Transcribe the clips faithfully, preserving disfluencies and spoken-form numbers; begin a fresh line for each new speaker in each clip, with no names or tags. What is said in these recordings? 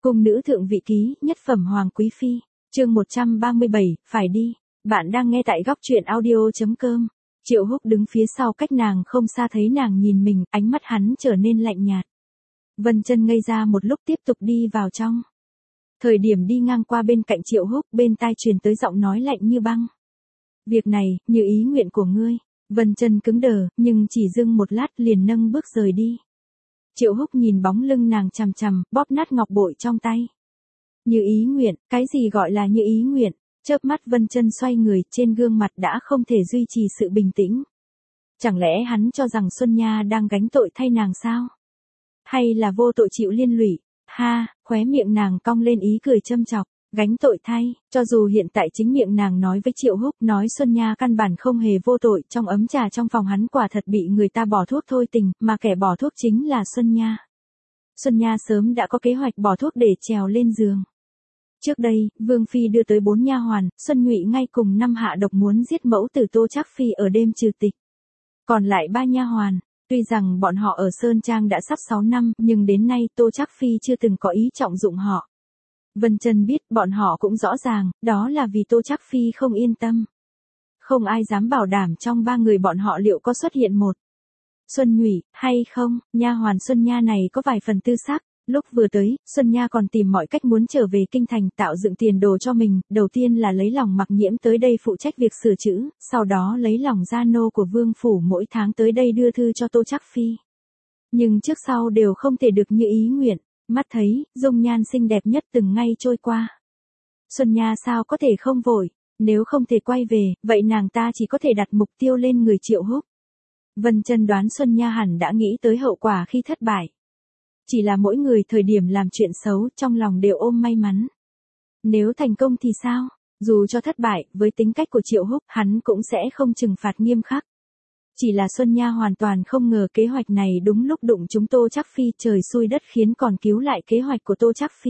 Cung nữ thượng vị ký, nhất phẩm hoàng quý phi, chương một trăm ba mươi bảy, phải đi. Bạn đang nghe tại góc truyện audio.com. Triệu Húc đứng phía sau cách nàng không xa thấy nàng nhìn mình, ánh mắt hắn trở nên lạnh nhạt. Vân Chân ngây ra một lúc tiếp tục đi vào trong. Thời điểm đi ngang qua bên cạnh Triệu Húc, bên tai truyền tới giọng nói lạnh như băng. Việc này, như ý nguyện của ngươi. Vân Chân cứng đờ, nhưng chỉ dưng một lát liền nâng bước rời đi. Triệu Húc nhìn bóng lưng nàng chằm chằm, bóp nát ngọc bội trong tay. Như ý nguyện, cái gì gọi là như ý nguyện? Chớp mắt Vân Chân xoay người, trên gương mặt đã không thể duy trì sự bình tĩnh. Chẳng lẽ hắn cho rằng Xuân Nha đang gánh tội thay nàng sao? Hay là vô tội chịu liên lụy? Ha, khóe miệng nàng cong lên ý cười châm chọc. Gánh tội thay, cho dù hiện tại chính miệng nàng nói với Triệu Húc, nói Xuân Nha căn bản không hề vô tội, trong ấm trà trong phòng hắn quả thật bị người ta bỏ thuốc thôi tình, mà kẻ bỏ thuốc chính là Xuân Nha. Xuân Nha sớm đã có kế hoạch bỏ thuốc để trèo lên giường. Trước đây, Vương Phi đưa tới bốn nha hoàn, Xuân Nhụy ngay cùng năm hạ độc muốn giết mẫu tử Tô Trác Phi ở đêm trừ tịch. Còn lại ba nha hoàn, tuy rằng bọn họ ở Sơn Trang đã sắp sáu năm, nhưng đến nay Tô Trác Phi chưa từng có ý trọng dụng họ. Vân Chân biết bọn họ cũng rõ ràng, đó là vì Tô Trác Phi không yên tâm. Không ai dám bảo đảm trong ba người bọn họ liệu có xuất hiện một Xuân Nhụy, hay không. Nha hoàn Xuân Nha này có vài phần tư sắc. Lúc vừa tới, Xuân Nha còn tìm mọi cách muốn trở về kinh thành tạo dựng tiền đồ cho mình, đầu tiên là lấy lòng Mặc Nhiễm tới đây phụ trách việc sửa chữ, sau đó lấy lòng gia nô của Vương phủ mỗi tháng tới đây đưa thư cho Tô Trác Phi. Nhưng trước sau đều không thể được như ý nguyện. Mắt thấy, dung nhan xinh đẹp nhất từng ngày trôi qua. Xuân Nha sao có thể không vội, nếu không thể quay về, vậy nàng ta chỉ có thể đặt mục tiêu lên người Triệu Húc. Vân Chân đoán Xuân Nha hẳn đã nghĩ tới hậu quả khi thất bại. Chỉ là mỗi người thời điểm làm chuyện xấu, trong lòng đều ôm may mắn. Nếu thành công thì sao? Dù cho thất bại, với tính cách của Triệu Húc, hắn cũng sẽ không trừng phạt nghiêm khắc. Chỉ là Xuân Nha hoàn toàn không ngờ kế hoạch này đúng lúc đụng chúng Tô Trác Phi, trời xui đất khiến còn cứu lại kế hoạch của Tô Trác Phi.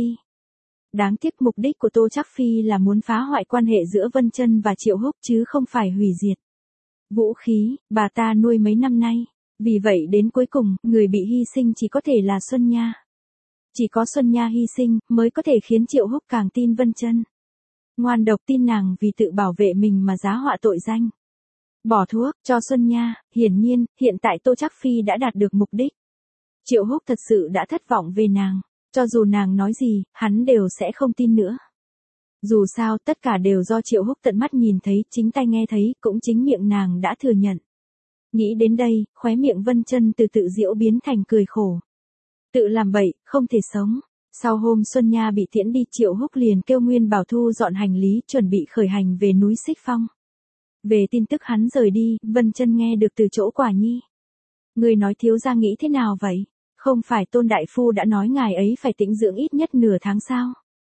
Đáng tiếc mục đích của Tô Trác Phi là muốn phá hoại quan hệ giữa Vân Chân và Triệu Húc chứ không phải hủy diệt. Vũ khí, bà ta nuôi mấy năm nay. Vì vậy đến cuối cùng, người bị hy sinh chỉ có thể là Xuân Nha. Chỉ có Xuân Nha hy sinh, mới có thể khiến Triệu Húc càng tin Vân Chân. Ngoan độc tin nàng vì tự bảo vệ mình mà giá họa tội danh. Bỏ thuốc, cho Xuân Nha, hiển nhiên, hiện tại Tô Trác Phi đã đạt được mục đích. Triệu Húc thật sự đã thất vọng về nàng, cho dù nàng nói gì, hắn đều sẽ không tin nữa. Dù sao, tất cả đều do Triệu Húc tận mắt nhìn thấy, chính tai nghe thấy, cũng chính miệng nàng đã thừa nhận. Nghĩ đến đây, khóe miệng Vân Chân từ tự giễu biến thành cười khổ. Tự làm bậy, không thể sống. Sau hôm Xuân Nha bị tiễn đi, Triệu Húc liền kêu Nguyên Bảo thu dọn hành lý, chuẩn bị khởi hành về núi Xích Phong. Về tin tức hắn rời đi, Vân Chân nghe được từ chỗ Quả Nhi. Người nói thiếu gia nghĩ thế nào vậy? Không phải Tôn đại phu đã nói ngài ấy phải tĩnh dưỡng ít nhất nửa tháng sao?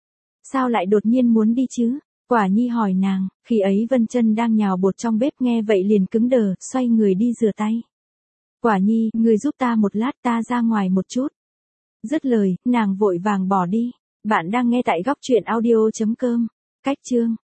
Sao lại đột nhiên muốn đi chứ? Quả Nhi hỏi nàng, khi ấy Vân Chân đang nhào bột trong bếp nghe vậy liền cứng đờ, xoay người đi rửa tay. Quả Nhi, người giúp ta một lát, ta ra ngoài một chút. Dứt lời, nàng vội vàng bỏ đi. Bạn đang nghe tại góc truyện audio.com. Cách chương